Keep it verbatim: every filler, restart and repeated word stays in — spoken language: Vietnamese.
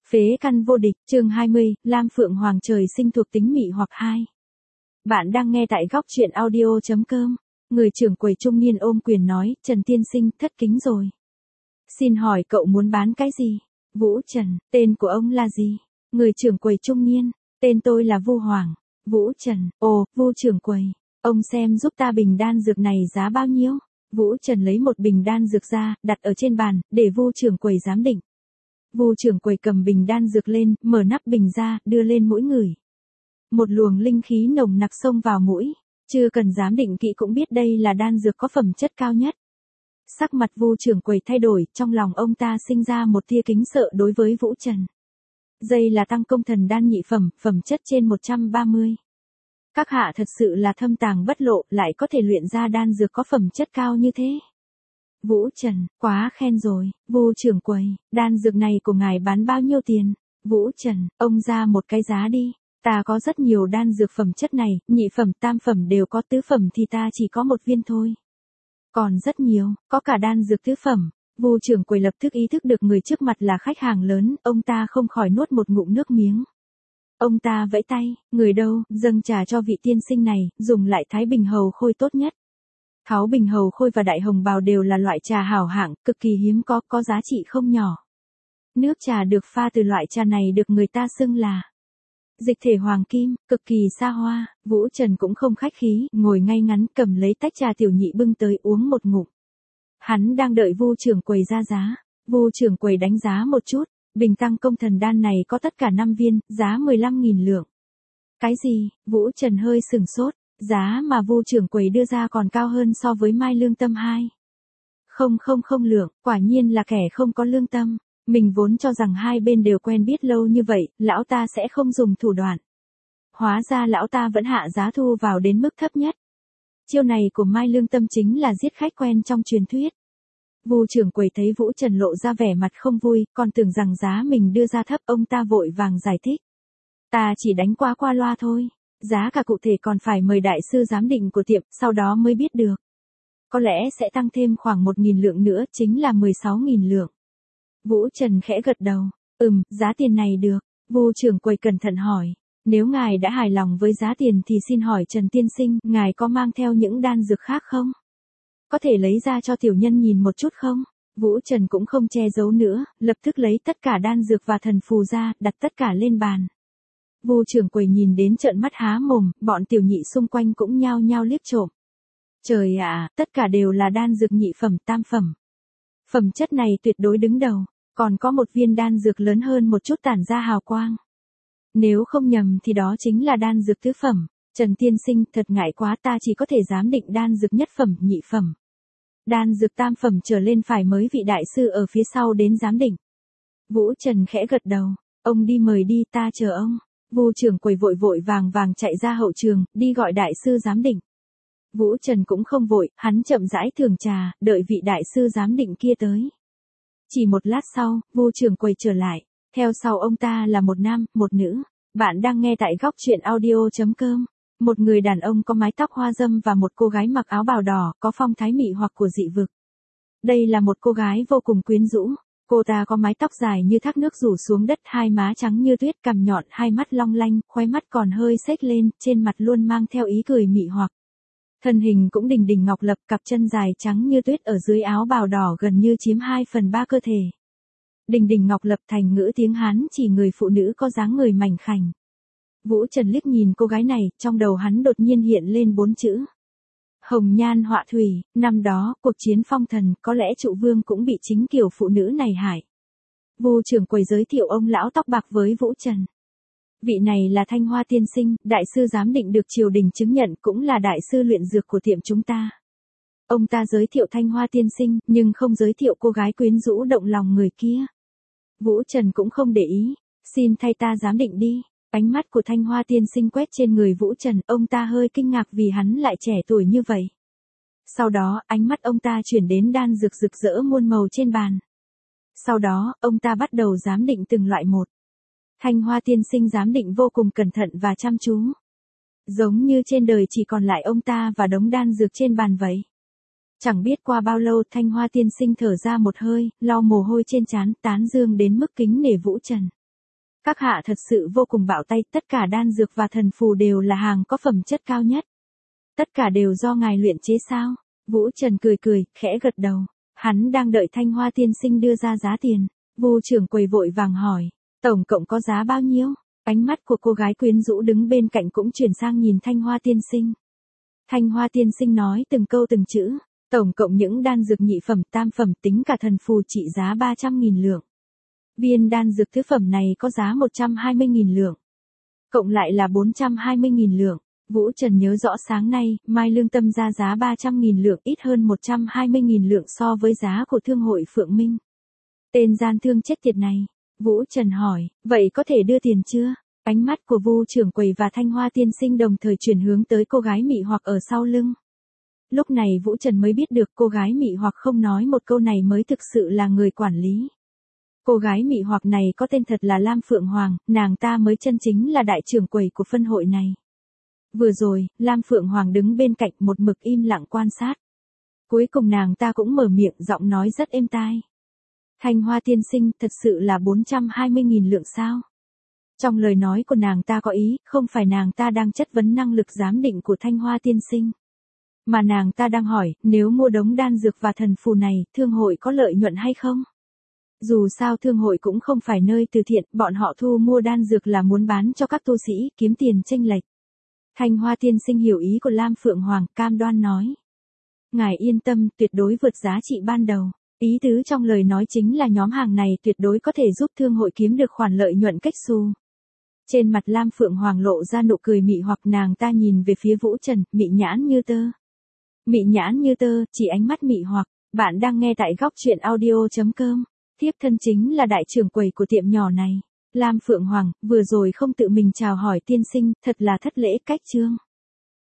Phế căn vô địch, chương hai mươi, Lam Phượng Hoàng trời sinh thuộc tính mị hoặc hai. Bạn đang nghe tại góc truyện audio.com. Người trưởng quầy trung niên ôm quyền nói, Trần tiên sinh, thất kính rồi. Xin hỏi cậu muốn bán cái gì? Vũ Trần, tên của ông là gì? Người trưởng quầy trung niên, tên tôi là Vu Hoàng. Vũ Trần, ồ, Vu trưởng quầy, ông xem giúp ta bình đan dược này giá bao nhiêu? Vũ Trần lấy một bình đan dược ra, đặt ở trên bàn, để Vu trưởng quầy giám định. Vu trưởng quầy cầm bình đan dược lên, mở nắp bình ra, đưa lên mũi người. Một luồng linh khí nồng nặc xông vào mũi, chưa cần giám định kỹ cũng biết đây là đan dược có phẩm chất cao nhất. Sắc mặt Vu trưởng quầy thay đổi, trong lòng ông ta sinh ra một tia kính sợ đối với Vũ Trần. Đây là tăng công thần đan nhị phẩm, phẩm chất trên một trăm ba mươi. Các hạ thật sự là thâm tàng bất lộ, lại có thể luyện ra đan dược có phẩm chất cao như thế. Vũ Trần, quá khen rồi. Vu trưởng quầy, đan dược này của ngài bán bao nhiêu tiền? Vũ Trần, ông ra một cái giá đi. Ta có rất nhiều đan dược phẩm chất này, nhị phẩm, tam phẩm đều có, tứ phẩm thì ta chỉ có một viên thôi. Còn rất nhiều, có cả đan dược tứ phẩm. Vu trưởng quầy lập tức ý thức được người trước mặt là khách hàng lớn, ông ta không khỏi nuốt một ngụm nước miếng. Ông ta vẫy tay, người đâu, dâng trà cho vị tiên sinh này, dùng lại thái bình hầu khôi tốt nhất. Tháo bình hầu khôi và đại hồng bào đều là loại trà hảo hạng, cực kỳ hiếm có, có giá trị không nhỏ. Nước trà được pha từ loại trà này được người ta xưng là dịch thể hoàng kim, cực kỳ xa hoa. Vũ Trần cũng không khách khí, ngồi ngay ngắn cầm lấy tách trà tiểu nhị bưng tới uống một ngụm. Hắn đang đợi Vu trưởng quầy ra giá. Vu trưởng quầy đánh giá một chút, bình tăng công thần đan này có tất cả năm viên, giá mười lăm nghìn lượng. Cái gì? Vũ Trần hơi sừng sốt. Giá mà Vu trưởng quầy đưa ra còn cao hơn so với Mai Lương Tâm hai. Không không không lượng, quả nhiên là kẻ không có lương tâm. Mình vốn cho rằng hai bên đều quen biết lâu như vậy, lão ta sẽ không dùng thủ đoạn. Hóa ra lão ta vẫn hạ giá thu vào đến mức thấp nhất. Chiêu này của Mai Lương Tâm chính là giết khách quen trong truyền thuyết. Vu trưởng quầy thấy Vũ Trần lộ ra vẻ mặt không vui, còn tưởng rằng giá mình đưa ra thấp, ông ta vội vàng giải thích. Ta chỉ đánh qua qua loa thôi. Giá cả cụ thể còn phải mời đại sư giám định của tiệm, sau đó mới biết được. Có lẽ sẽ tăng thêm khoảng một nghìn lượng nữa, chính là mười sáu nghìn lượng. Vũ Trần khẽ gật đầu. Ừm, giá tiền này được. Vu trưởng quầy cẩn thận hỏi. Nếu ngài đã hài lòng với giá tiền thì xin hỏi Trần tiên sinh, ngài có mang theo những đan dược khác không? Có thể lấy ra cho tiểu nhân nhìn một chút không? Vũ Trần cũng không che giấu nữa, lập tức lấy tất cả đan dược và thần phù ra, đặt tất cả lên bàn. Vu trưởng quầy nhìn đến trợn mắt há mồm, bọn tiểu nhị xung quanh cũng nhao nhao liếc trộm. Trời ạ, tất cả đều là đan dược nhị phẩm, tam phẩm. Phẩm chất này tuyệt đối đứng đầu, còn có một viên đan dược lớn hơn một chút tản ra hào quang. Nếu không nhầm thì đó chính là đan dược tứ phẩm. Trần tiên sinh, thật ngại quá, ta chỉ có thể giám định đan dược nhất phẩm, nhị phẩm. Đan dược tam phẩm trở lên phải mới vị đại sư ở phía sau đến giám định. Vũ Trần khẽ gật đầu, ông đi mời đi, ta chờ ông. Vu trưởng quầy vội vội vàng vàng chạy ra hậu trường, đi gọi đại sư giám định. Vũ Trần cũng không vội, hắn chậm rãi thưởng trà, đợi vị đại sư giám định kia tới. Chỉ một lát sau, Vu trưởng quầy trở lại, theo sau ông ta là một nam, một nữ. Bạn đang nghe tại góc truyện audio.com. Một người đàn ông có mái tóc hoa râm và một cô gái mặc áo bào đỏ, có phong thái mị hoặc của dị vực. Đây là một cô gái vô cùng quyến rũ. Cô ta có mái tóc dài như thác nước rủ xuống đất, hai má trắng như tuyết, cằm nhọn, hai mắt long lanh, khóe mắt còn hơi xếch lên, trên mặt luôn mang theo ý cười mị hoặc. Thân hình cũng đình đình ngọc lập, cặp chân dài trắng như tuyết ở dưới áo bào đỏ gần như chiếm hai phần ba cơ thể. Đình đình ngọc lập thành ngữ tiếng Hán chỉ người phụ nữ có dáng người mảnh khảnh. Vũ Trần liếc nhìn cô gái này, trong đầu hắn đột nhiên hiện lên bốn chữ. Hồng nhan họa thủy, năm đó, cuộc chiến phong thần, có lẽ trụ vương cũng bị chính kiểu phụ nữ này hại. Vu trưởng quầy giới thiệu ông lão tóc bạc với Vũ Trần. Vị này là Thanh Hoa tiên sinh, đại sư giám định được triều đình chứng nhận, cũng là đại sư luyện dược của tiệm chúng ta. Ông ta giới thiệu Thanh Hoa tiên sinh, nhưng không giới thiệu cô gái quyến rũ động lòng người kia. Vũ Trần cũng không để ý, xin thay ta giám định đi. Ánh mắt của Thanh Hoa tiên sinh quét trên người Vũ Trần, ông ta hơi kinh ngạc vì hắn lại trẻ tuổi như vậy. Sau đó, ánh mắt ông ta chuyển đến đan dược rực rỡ muôn màu trên bàn. Sau đó, ông ta bắt đầu giám định từng loại một. Thanh Hoa tiên sinh giám định vô cùng cẩn thận và chăm chú. Giống như trên đời chỉ còn lại ông ta và đống đan dược trên bàn vậy. Chẳng biết qua bao lâu, Thanh Hoa tiên sinh thở ra một hơi, lau mồ hôi trên trán, tán dương đến mức kính nể Vũ Trần. Các hạ thật sự vô cùng bạo tay, tất cả đan dược và thần phù đều là hàng có phẩm chất cao nhất. Tất cả đều do ngài luyện chế sao? Vũ Trần cười cười, khẽ gật đầu. Hắn đang đợi Thanh Hoa tiên sinh đưa ra giá tiền. Vu trưởng quầy vội vàng hỏi, tổng cộng có giá bao nhiêu? Ánh mắt của cô gái quyến rũ đứng bên cạnh cũng chuyển sang nhìn Thanh Hoa tiên sinh. Thanh Hoa tiên sinh nói từng câu từng chữ, tổng cộng những đan dược nhị phẩm tam phẩm tính cả thần phù trị giá ba trăm nghìn lượng. Viên đan dược thứ phẩm này có giá một trăm hai mươi nghìn lượng. Cộng lại là bốn trăm hai mươi nghìn lượng. Vũ Trần nhớ rõ sáng nay, Mai Lương Tâm ra giá ba trăm nghìn lượng, ít hơn một trăm hai mươi nghìn lượng so với giá của thương hội Phượng Minh. Tên gian thương chết tiệt này. Vũ Trần hỏi, vậy có thể đưa tiền chưa? Ánh mắt của Vu trưởng quầy và Thanh Hoa tiên sinh đồng thời chuyển hướng tới cô gái mị hoặc ở sau lưng. Lúc này Vũ Trần mới biết được cô gái mị hoặc không nói một câu này mới thực sự là người quản lý. Cô gái mị hoặc này có tên thật là Lam Phượng Hoàng, nàng ta mới chân chính là đại trưởng quầy của phân hội này. Vừa rồi, Lam Phượng Hoàng đứng bên cạnh một mực im lặng quan sát. Cuối cùng nàng ta cũng mở miệng, giọng nói rất êm tai. Thanh Hoa tiên sinh, thật sự là bốn trăm hai mươi nghìn lượng sao? Trong lời nói của nàng ta có ý, không phải nàng ta đang chất vấn năng lực giám định của Thanh Hoa tiên sinh. Mà nàng ta đang hỏi, nếu mua đống đan dược và thần phù này, thương hội có lợi nhuận hay không? Dù sao thương hội cũng không phải nơi từ thiện, bọn họ thu mua đan dược là muốn bán cho các tu sĩ, kiếm tiền chênh lệch. Thanh Hoa tiên sinh hiểu ý của Lam Phượng Hoàng, cam đoan nói. Ngài yên tâm, tuyệt đối vượt giá trị ban đầu. Ý tứ trong lời nói chính là nhóm hàng này tuyệt đối có thể giúp thương hội kiếm được khoản lợi nhuận cách xù. Trên mặt Lam Phượng Hoàng lộ ra nụ cười mị hoặc, nàng ta nhìn về phía Vũ Trần, mị nhãn như tơ. Mị nhãn như tơ, chỉ ánh mắt mị hoặc. Bạn đang nghe tại góc truyện audio chấm com. Tiếp thân chính là đại trưởng quầy của tiệm nhỏ này. Lam Phượng Hoàng, vừa rồi không tự mình chào hỏi tiên sinh, thật là thất lễ cách chương.